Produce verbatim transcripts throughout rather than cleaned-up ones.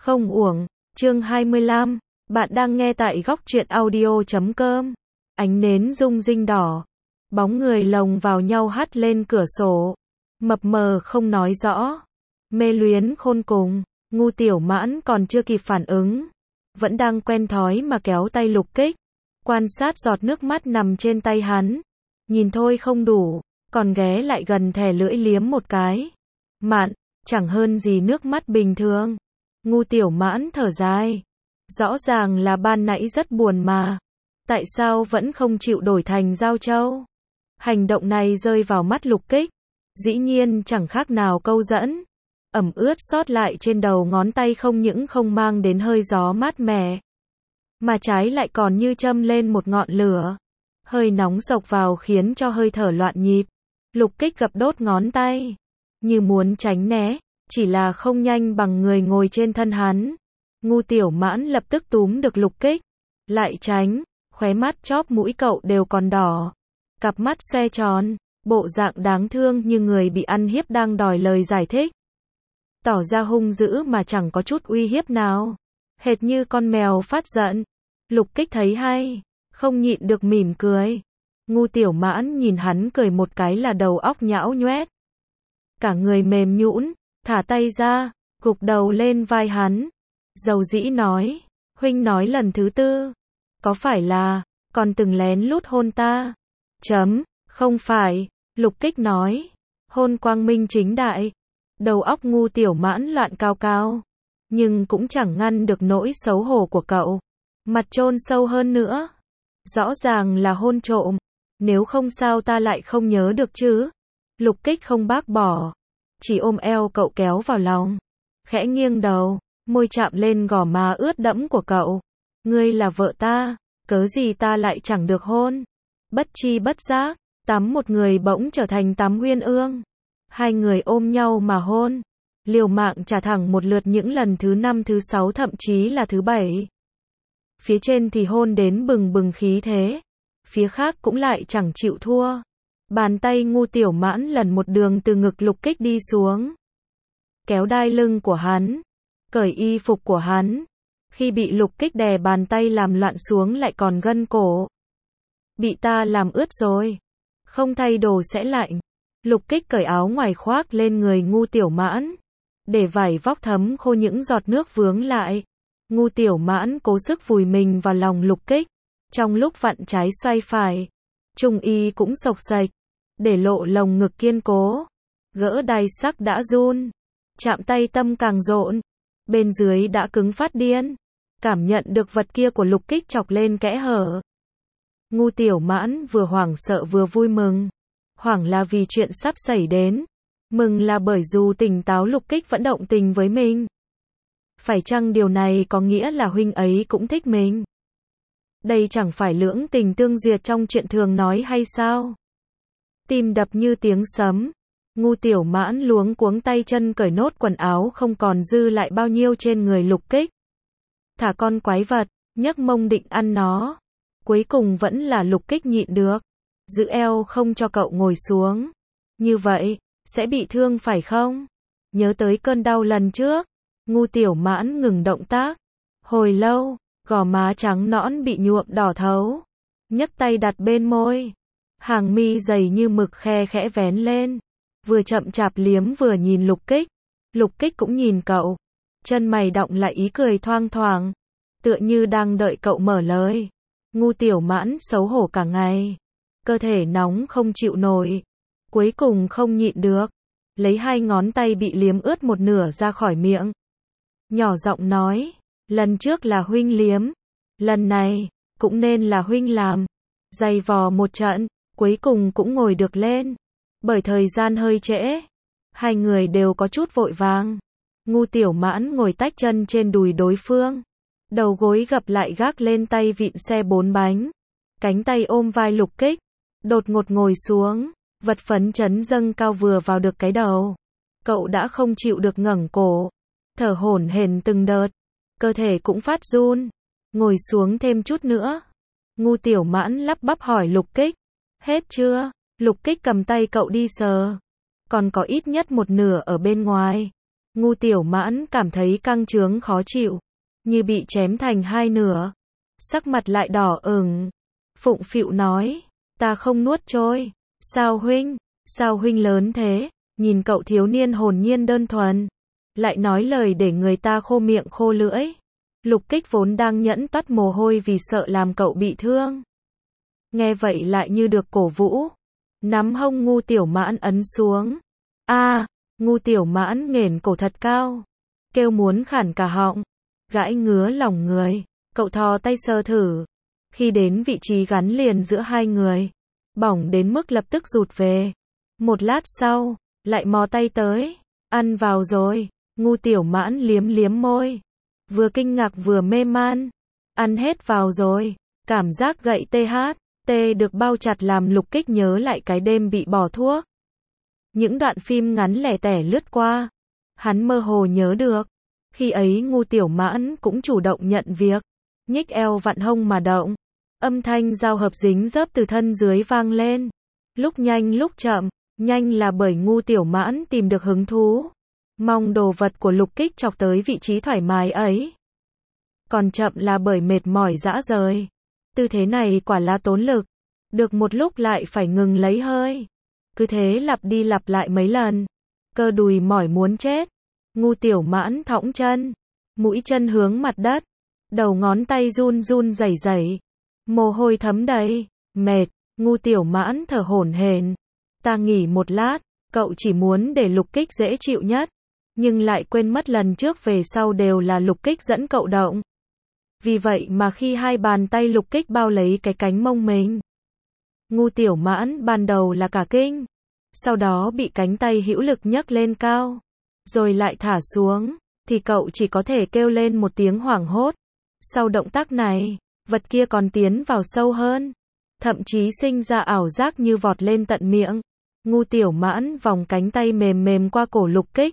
Không uổng, chương hai mươi lăm, bạn đang nghe tại góc truyện audio chấm com. Ánh nến rung rinh đỏ, bóng người lồng vào nhau hắt lên cửa sổ, mập mờ không nói rõ, mê luyến khôn cùng. Ngu Tiểu Mãn còn chưa kịp phản ứng, vẫn đang quen thói mà kéo tay Lục Kích, quan sát giọt nước mắt nằm trên tay hắn, nhìn thôi không đủ, còn ghé lại gần thè lưỡi liếm một cái. Mạn, chẳng hơn gì nước mắt bình thường. Ngu Tiểu Mãn thở dài, rõ ràng là ban nãy rất buồn mà, tại sao vẫn không chịu đổi thành Giao Châu? Hành động này rơi vào mắt Lục Kích, dĩ nhiên chẳng khác nào câu dẫn. Ẩm ướt sót lại trên đầu ngón tay không những không mang đến hơi gió mát mẻ, mà trái lại còn như châm lên một ngọn lửa. Hơi nóng sộc vào khiến cho hơi thở loạn nhịp. Lục Kích gập đốt ngón tay, như muốn tránh né, chỉ là không nhanh bằng người ngồi trên thân hắn. Ngu Tiểu Mãn lập tức túm được Lục Kích, lại tránh, khóe mắt chóp mũi cậu đều còn đỏ. Cặp mắt xoe tròn, bộ dạng đáng thương như người bị ăn hiếp đang đòi lời giải thích. Tỏ ra hung dữ mà chẳng có chút uy hiếp nào, hệt như con mèo phát giận. Lục Kích thấy hay, không nhịn được mỉm cười. Ngu Tiểu Mãn nhìn hắn cười một cái là đầu óc nhão nhoét, cả người mềm nhũn, thả tay ra, gục đầu lên vai hắn, dầu dĩ nói, huynh nói lần thứ tư, có phải là, còn từng lén lút hôn ta? Chấm, không phải, Lục Kích nói, hôn quang minh chính đại. Đầu óc Ngu Tiểu Mãn loạn cao cao, nhưng cũng chẳng ngăn được nỗi xấu hổ của cậu. Mặt chôn sâu hơn nữa, rõ ràng là hôn trộm, nếu không sao ta lại không nhớ được chứ? Lục Kích không bác bỏ, chỉ ôm eo cậu kéo vào lòng, khẽ nghiêng đầu, môi chạm lên gò má ướt đẫm của cậu. Ngươi là vợ ta, cớ gì ta lại chẳng được hôn? Bất chi bất giác, tắm một người bỗng trở thành tắm uyên ương. Hai người ôm nhau mà hôn, liều mạng trả thẳng một lượt những lần thứ năm, thứ sáu thậm chí là thứ bảy. Phía trên thì hôn đến bừng bừng khí thế, phía khác cũng lại chẳng chịu thua. Bàn tay Ngu Tiểu Mãn lần một đường từ ngực Lục Kích đi xuống, kéo đai lưng của hắn, cởi y phục của hắn. Khi bị Lục Kích đè bàn tay làm loạn xuống lại còn gân cổ. Bị ta làm ướt rồi, không thay đồ sẽ lạnh. Lục Kích cởi áo ngoài khoác lên người Ngu Tiểu Mãn, để vải vóc thấm khô những giọt nước vướng lại. Ngu Tiểu Mãn cố sức vùi mình vào lòng Lục Kích, trong lúc vặn trái xoay phải, trung y cũng xộc xệch, để lộ lồng ngực kiên cố. Gỡ đai sắc đã run, chạm tay tâm càng rộn, bên dưới đã cứng phát điên, cảm nhận được vật kia của Lục Kích chọc lên kẽ hở. Ngu Tiểu Mãn vừa hoảng sợ vừa vui mừng. Hoảng là vì chuyện sắp xảy đến, mừng là bởi dù tỉnh táo Lục Kích vẫn động tình với mình. Phải chăng điều này có nghĩa là huynh ấy cũng thích mình? Đây chẳng phải lưỡng tình tương duyệt trong chuyện thường nói hay sao? Tim đập như tiếng sấm, Ngu Tiểu Mãn luống cuống tay chân cởi nốt quần áo không còn dư lại bao nhiêu trên người Lục Kích. Thả con quái vật, nhấc mông định ăn nó. Cuối cùng vẫn là Lục Kích nhịn được, giữ eo không cho cậu ngồi xuống. Như vậy, sẽ bị thương phải không? Nhớ tới cơn đau lần trước, Ngu Tiểu Mãn ngừng động tác. Hồi lâu, gò má trắng nõn bị nhuộm đỏ thấu. Nhấc tay đặt bên môi. Hàng mi dày như mực khe khẽ vén lên. Vừa chậm chạp liếm vừa nhìn Lục Kích. Lục Kích cũng nhìn cậu. Chân mày đọng lại ý cười thoang thoảng, tựa như đang đợi cậu mở lời. Ngu Tiểu Mãn xấu hổ cả ngày, cơ thể nóng không chịu nổi, cuối cùng không nhịn được, lấy hai ngón tay bị liếm ướt một nửa ra khỏi miệng, nhỏ giọng nói, lần trước là huynh liếm, lần này cũng nên là huynh làm. Giày vò một trận, cuối cùng cũng ngồi được lên, bởi thời gian hơi trễ, hai người đều có chút vội vàng. Ngu Tiểu Mãn ngồi tách chân trên đùi đối phương, đầu gối gập lại gác lên tay vịn xe bốn bánh, cánh tay ôm vai Lục Kích, đột ngột ngồi xuống, vật phấn chấn dâng cao vừa vào được cái đầu. Cậu đã không chịu được ngẩng cổ, thở hổn hển từng đợt, cơ thể cũng phát run. Ngồi xuống thêm chút nữa. Ngu Tiểu Mãn lắp bắp hỏi Lục Kích, hết chưa? Lục Kích cầm tay cậu đi sờ, còn có ít nhất một nửa ở bên ngoài. Ngu Tiểu Mãn cảm thấy căng trướng khó chịu, như bị chém thành hai nửa. Sắc mặt lại đỏ ửng. Phụng phịu nói, ta không nuốt trôi. Sao huynh, sao huynh lớn thế? Nhìn cậu thiếu niên hồn nhiên đơn thuần, lại nói lời để người ta khô miệng khô lưỡi. Lục Kích vốn đang nhẫn toát mồ hôi vì sợ làm cậu bị thương. Nghe vậy lại như được cổ vũ. Nắm hông Ngu Tiểu Mãn ấn xuống. A, Ngu Tiểu Mãn nghển cổ thật cao, kêu muốn khản cả họng. Gãi ngứa lòng người, cậu thò tay sờ thử. Khi đến vị trí gắn liền giữa hai người, bỏng đến mức lập tức rụt về. Một lát sau, lại mò tay tới. Ăn vào rồi. Ngu Tiểu Mãn liếm liếm môi, vừa kinh ngạc vừa mê man. Ăn hết vào rồi. Cảm giác gậy tê hát, tê được bao chặt làm Lục Kích nhớ lại cái đêm bị bỏ thuốc. Những đoạn phim ngắn lẻ tẻ lướt qua, hắn mơ hồ nhớ được. Khi ấy Ngu Tiểu Mãn cũng chủ động nhận việc, nhích eo vặn hông mà động. Âm thanh giao hợp dính dớp từ thân dưới vang lên. Lúc nhanh lúc chậm, nhanh là bởi Ngu Tiểu Mãn tìm được hứng thú, mong đồ vật của Lục Kích chọc tới vị trí thoải mái ấy. Còn chậm là bởi mệt mỏi rã rời. Tư thế này quả là tốn lực, được một lúc lại phải ngừng lấy hơi. Cứ thế lặp đi lặp lại mấy lần, cơ đùi mỏi muốn chết. Ngu Tiểu Mãn thõng chân, mũi chân hướng mặt đất, đầu ngón tay run run rẩy rẩy, mồ hôi thấm đầy, mệt. Ngu Tiểu Mãn thở hổn hển. Ta nghỉ một lát. Cậu chỉ muốn để Lục Kích dễ chịu nhất, nhưng lại quên mất lần trước về sau đều là Lục Kích dẫn cậu động. Vì vậy mà khi hai bàn tay Lục Kích bao lấy cái cánh mông mình, Ngu Tiểu Mãn ban đầu là cả kinh, sau đó bị cánh tay hữu lực nhấc lên cao, rồi lại thả xuống, thì cậu chỉ có thể kêu lên một tiếng hoảng hốt. Sau động tác này, vật kia còn tiến vào sâu hơn, thậm chí sinh ra ảo giác như vọt lên tận miệng. Ngu Tiểu Mãn vòng cánh tay mềm mềm qua cổ Lục Kích,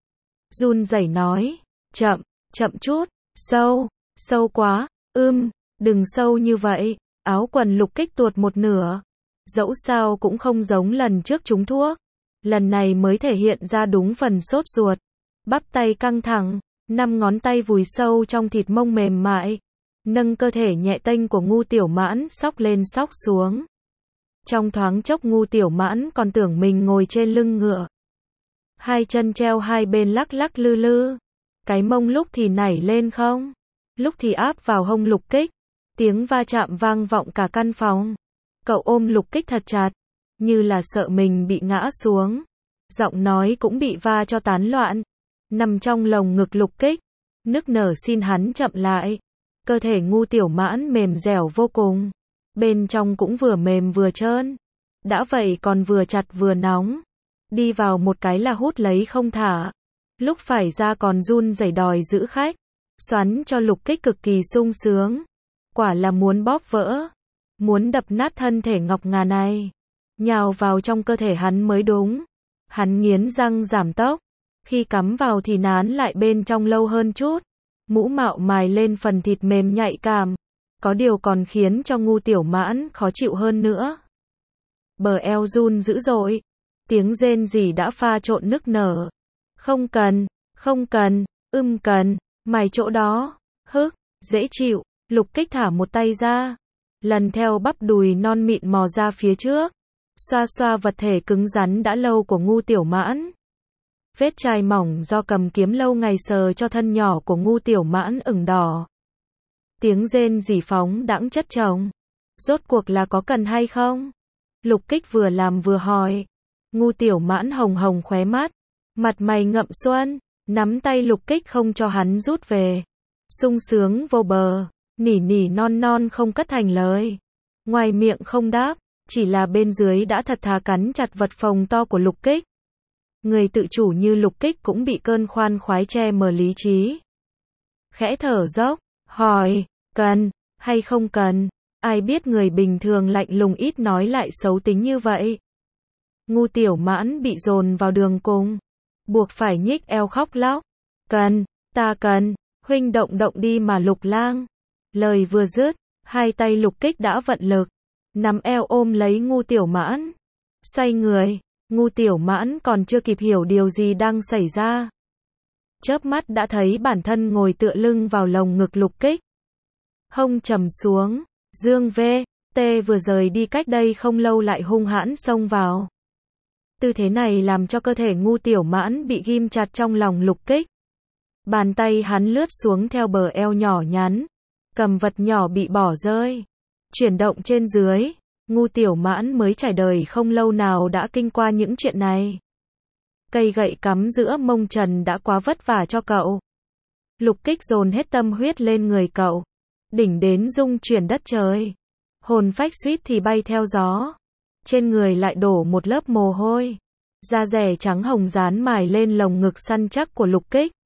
run rẩy nói, chậm, chậm chút, sâu, sâu quá, ưm, đừng sâu như vậy. Áo quần Lục Kích tuột một nửa, dẫu sao cũng không giống lần trước trúng thuốc, lần này mới thể hiện ra đúng phần sốt ruột. Bắp tay căng thẳng, năm ngón tay vùi sâu trong thịt mông mềm mại, nâng cơ thể nhẹ tênh của Ngu Tiểu Mãn xóc lên xóc xuống. Trong thoáng chốc Ngu Tiểu Mãn còn tưởng mình ngồi trên lưng ngựa, hai chân treo hai bên lắc lắc lư lư, cái mông lúc thì nảy lên không, lúc thì áp vào hông Lục Kích. Tiếng va chạm vang vọng cả căn phòng. Cậu ôm Lục Kích thật chặt, như là sợ mình bị ngã xuống. Giọng nói cũng bị va cho tán loạn. Nằm trong lồng ngực Lục Kích, nức nở xin hắn chậm lại. Cơ thể Ngu Tiểu Mãn mềm dẻo vô cùng, bên trong cũng vừa mềm vừa trơn. Đã vậy còn vừa chặt vừa nóng. Đi vào một cái là hút lấy không thả, lúc phải ra còn run rẩy đòi giữ khách. Xoắn cho Lục Kích cực kỳ sung sướng, quả là muốn bóp vỡ, muốn đập nát thân thể ngọc ngà này, nhào vào trong cơ thể hắn mới đúng. Hắn nghiến răng giảm tốc, khi cắm vào thì nán lại bên trong lâu hơn chút. Mũ mạo mài lên phần thịt mềm nhạy cảm, có điều còn khiến cho Ngu Tiểu Mãn khó chịu hơn nữa. Bờ eo run dữ dội, tiếng rên rỉ đã pha trộn nức nở. Không cần, không cần, ưm cần, mài chỗ đó, hức, dễ chịu. Lục Kích thả một tay ra, lần theo bắp đùi non mịn mò ra phía trước, xoa xoa vật thể cứng rắn đã lâu của Ngu Tiểu Mãn. Vết chai mỏng do cầm kiếm lâu ngày sờ cho thân nhỏ của Ngu Tiểu Mãn ửng đỏ. Tiếng rên rỉ phóng đãng chất chồng. Rốt cuộc là có cần hay không? Lục Kích vừa làm vừa hỏi. Ngu Tiểu Mãn hồng hồng khóe mắt, mặt mày ngậm xuân, nắm tay Lục Kích không cho hắn rút về. Sung sướng vô bờ, nỉ nỉ non non không cất thành lời. Ngoài miệng không đáp, chỉ là bên dưới đã thật thà cắn chặt vật phồng to của Lục Kích. Người tự chủ như Lục Kích cũng bị cơn khoan khoái che mờ lý trí. Khẽ thở dốc, hỏi, cần, hay không cần? Ai biết người bình thường lạnh lùng ít nói lại xấu tính như vậy. Ngu Tiểu Mãn bị dồn vào đường cùng, buộc phải nhích eo khóc lóc. Cần, ta cần, huynh động động đi mà Lục Lang. Lời vừa dứt, hai tay Lục Kích đã vận lực, nắm eo ôm lấy Ngu Tiểu Mãn. Xoay người, Ngu Tiểu Mãn còn chưa kịp hiểu điều gì đang xảy ra. chớp mắt đã thấy bản thân ngồi tựa lưng vào lồng ngực Lục Kích. Hông trầm xuống, Dương V. T vừa rời đi cách đây không lâu lại hung hãn xông vào. Tư thế này làm cho cơ thể Ngu Tiểu Mãn bị ghim chặt trong lòng Lục Kích. Bàn tay hắn lướt xuống theo bờ eo nhỏ nhắn, cầm vật nhỏ bị bỏ rơi, chuyển động trên dưới. Ngu Tiểu Mãn mới trải đời không lâu nào đã kinh qua những chuyện này. Cây gậy cắm giữa mông trần đã quá vất vả cho cậu. Lục Kích dồn hết tâm huyết lên người cậu, đỉnh đến rung chuyển đất trời, hồn phách suýt thì bay theo gió. Trên người lại đổ một lớp mồ hôi, da dẻ trắng hồng dán mài lên lồng ngực săn chắc của Lục Kích.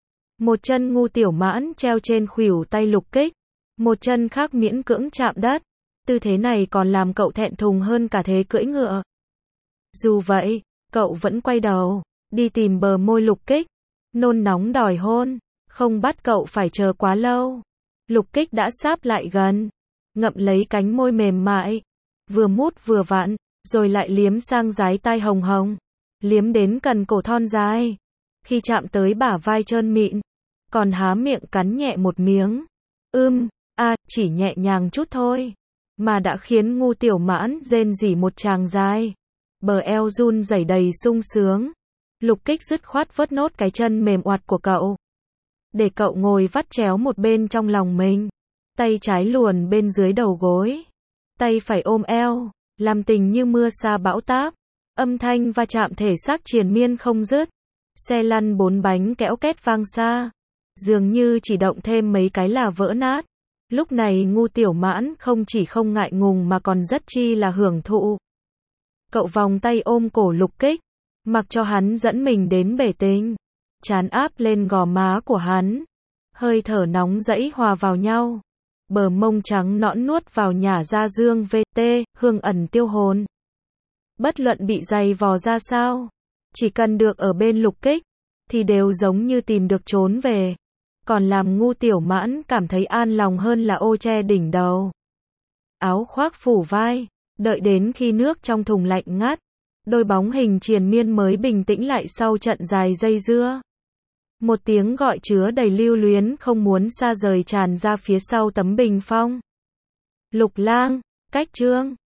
Một chân Ngu Tiểu Mãn treo trên khuỷu tay Lục Kích, một chân khác miễn cưỡng chạm đất. Tư thế này còn làm cậu thẹn thùng hơn cả thế cưỡi ngựa. Dù vậy, cậu vẫn quay đầu, đi tìm bờ môi Lục Kích, nôn nóng đòi hôn, không bắt cậu phải chờ quá lâu. Lục Kích đã sáp lại gần, ngậm lấy cánh môi mềm mại, vừa mút vừa vặn, rồi lại liếm sang dái tai hồng hồng, liếm đến cần cổ thon dài. Khi chạm tới bả vai trơn mịn, còn há miệng cắn nhẹ một miếng. Ưm, a, à, chỉ nhẹ nhàng chút thôi, mà đã khiến Ngu Tiểu Mãn rên rỉ một tràng dài. Bờ eo run rẩy đầy sung sướng. Lục Kích dứt khoát vớt nốt cái chân mềm oặt của cậu, để cậu ngồi vắt chéo một bên trong lòng mình, tay trái luồn bên dưới đầu gối, tay phải ôm eo, làm tình như mưa sa bão táp. Âm thanh va chạm thể xác triền miên không dứt. Xe lăn bốn bánh kéo két vang xa, dường như chỉ động thêm mấy cái là vỡ nát. Lúc này Ngu Tiểu Mãn không chỉ không ngại ngùng mà còn rất chi là hưởng thụ. Cậu vòng tay ôm cổ Lục Kích, mặc cho hắn dẫn mình đến bể tình, trán áp lên gò má của hắn, hơi thở nóng rẫy hòa vào nhau, bờ mông trắng nõn nuốt vào nhả ra Dương V T, hương ẩn tiêu hồn. Bất luận bị giày vò ra sao, chỉ cần được ở bên Lục Kích, thì đều giống như tìm được trốn về. Còn làm Ngu Tiểu Mãn cảm thấy an lòng hơn là ô che đỉnh đầu, áo khoác phủ vai, đợi đến khi nước trong thùng lạnh ngắt, đôi bóng hình triền miên mới bình tĩnh lại sau trận dài dây dưa. Một tiếng gọi chứa đầy lưu luyến không muốn xa rời tràn ra phía sau tấm bình phong. Lục Lang, cách chương